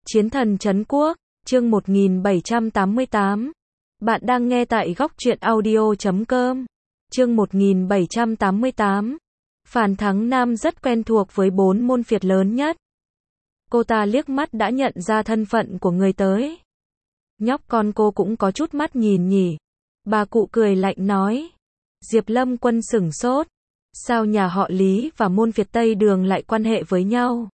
Chiến thần trấn quốc, chương 1788. Bạn đang nghe tại góc truyện audio.com. Chương 1788. Phàn Thắng Nam rất quen thuộc với 4 môn phiệt lớn nhất. Cô ta liếc mắt đã nhận ra thân phận của người tới. Nhóc con cô cũng có chút mắt nhìn nhỉ. Bà cụ cười lạnh nói. Diệp Lâm Quân sửng sốt. Sao nhà họ Lý và môn phiệt Tây Đường lại quan hệ với nhau?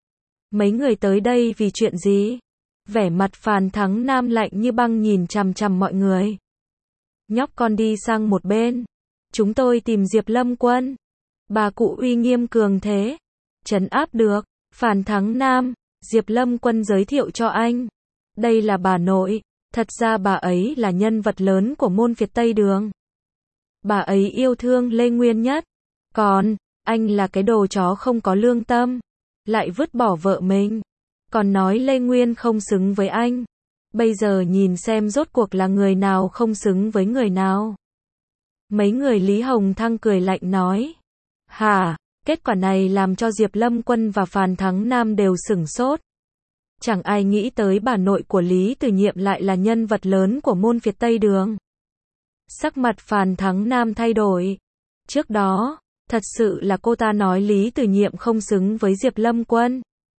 Mấy người tới đây vì chuyện gì? Vẻ mặt Phàn Thắng Nam lạnh như băng nhìn chằm chằm mọi người. Nhóc con đi sang một bên. Chúng tôi tìm Diệp Lâm Quân. Bà cụ uy nghiêm cường thế. Trấn áp được. Phàn Thắng Nam, Diệp Lâm Quân giới thiệu cho anh. Đây là bà nội. Thật ra bà ấy là nhân vật lớn của môn phiệt Tây Đường. Bà ấy yêu thương Lê Nguyên nhất. Còn, anh là cái đồ chó không có lương tâm. Lại vứt bỏ vợ mình. Còn nói Lê Nguyên không xứng với anh. Bây giờ nhìn xem rốt cuộc là người nào không xứng với người nào. Mấy người Lý Hồng Thăng cười lạnh nói. Hả, kết quả này làm cho Diệp Lâm Quân và Phàn Thắng Nam đều sửng sốt. Chẳng ai nghĩ tới bà nội của Lý Từ Nhiệm lại là nhân vật lớn của môn phiệt Tây Đường. Sắc mặt Phàn Thắng Nam thay đổi. Trước đó, thật sự là cô ta nói Lý Từ Nhiệm không xứng với Diệp Lâm Quân.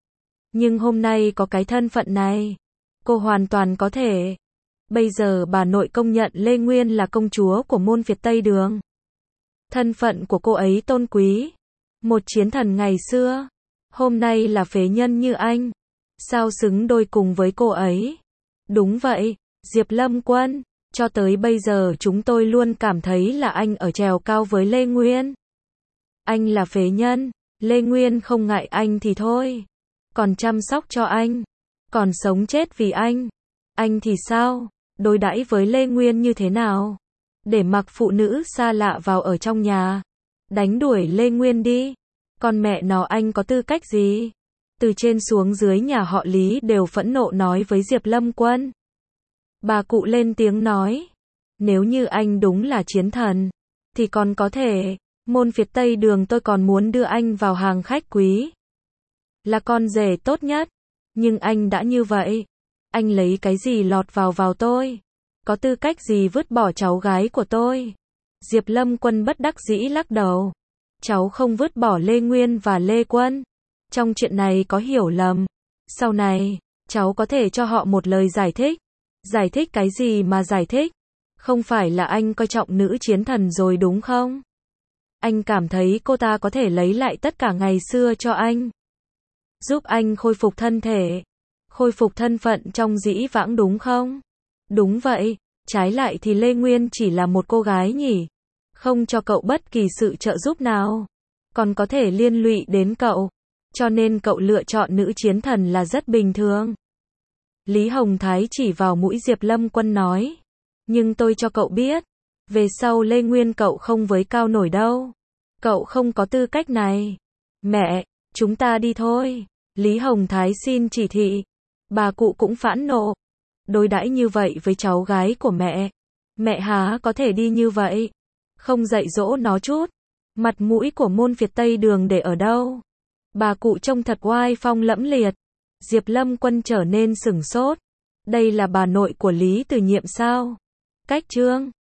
Nhưng hôm nay có cái thân phận này, cô hoàn toàn có thể. Bây giờ bà nội công nhận Lê Nguyên là công chúa của môn phiệt Tây Đường. Thân phận của cô ấy tôn quý. Một chiến thần ngày xưa, hôm nay là phế nhân như anh. Sao xứng đôi cùng với cô ấy? Đúng vậy, Diệp Lâm Quân, cho tới bây giờ chúng tôi luôn cảm thấy là anh ở trèo cao với Lê Nguyên. Anh là phế nhân, Lê Nguyên không ngại anh thì thôi. Còn chăm sóc cho anh, còn sống chết vì anh. Anh thì sao? Đối đãi với Lê Nguyên như thế nào? Để mặc phụ nữ xa lạ vào ở trong nhà. Đánh đuổi Lê Nguyên đi. Con mẹ nó anh có tư cách gì? Từ trên xuống dưới nhà họ Lý đều phẫn nộ nói với Diệp Lâm Quân. Bà cụ lên tiếng nói. Nếu như anh đúng là chiến thần, thì còn có thể, môn phiệt Tây Đường tôi còn muốn đưa anh vào hàng khách quý. Là con rể tốt nhất. Nhưng anh đã như vậy. Anh lấy cái gì lọt vào tôi? Có tư cách gì vứt bỏ cháu gái của tôi? Diệp Lâm Quân bất đắc dĩ lắc đầu. Cháu không vứt bỏ Lê Nguyên và Lê Quân. Trong chuyện này có hiểu lầm. Sau này, cháu có thể cho họ một lời giải thích. Giải thích cái gì mà giải thích? Không phải là anh coi trọng nữ chiến thần rồi đúng không? Anh cảm thấy cô ta có thể lấy lại tất cả ngày xưa cho anh. Giúp anh khôi phục thân thể. Khôi phục thân phận trong dĩ vãng đúng không? Đúng vậy, trái lại thì Lê Nguyên chỉ là một cô gái nhỉ? Không cho cậu bất kỳ sự trợ giúp nào. Còn có thể liên lụy đến cậu. Cho nên cậu lựa chọn nữ chiến thần là rất bình thường. Lý Hồng Thái chỉ vào mũi Diệp Lâm Quân nói. Nhưng tôi cho cậu biết. Về sau Lê Nguyên cậu không với cao nổi đâu. Cậu không có tư cách này. Mẹ, chúng ta đi thôi. Lý Hồng Thái xin chỉ thị. Bà cụ cũng phẫn nộ. Đối đãi như vậy với cháu gái của mẹ. Mẹ há có thể đi như vậy. Không dạy dỗ nó chút. Mặt mũi của môn phiệt Tây Đường để ở đâu? Bà cụ trông thật oai phong lẫm liệt. Diệp Lâm Quân trở nên sửng sốt. Đây là bà nội của Lý Từ Nhiệm sao? Cách trương.